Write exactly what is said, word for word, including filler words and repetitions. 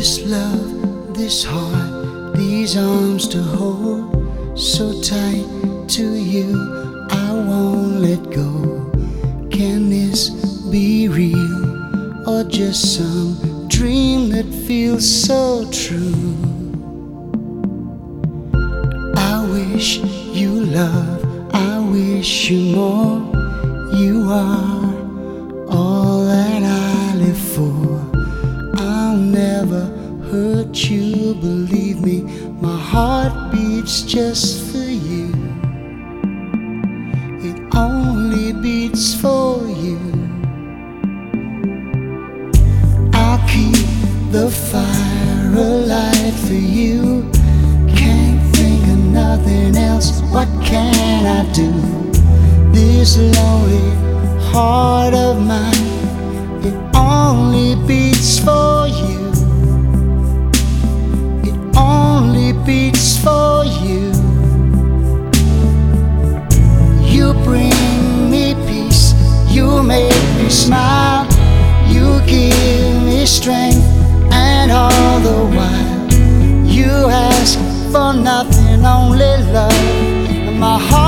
This love, this heart, these arms to hold, so tight to you, I won't let go. Can this be real, or just some dream that feels so true? I wish you love, I wish you more. You are all that I live for. I'll never hurt you, believe me, my heart beats just for you. It only beats for you. I'll keep the fire alight for you. Can't think of nothing else, what can I do? This lonely heart of mine, it only beats for you. It only beats for you. You bring me peace, you make me smile, you give me strength, and all the while you ask for nothing, only love. And my heart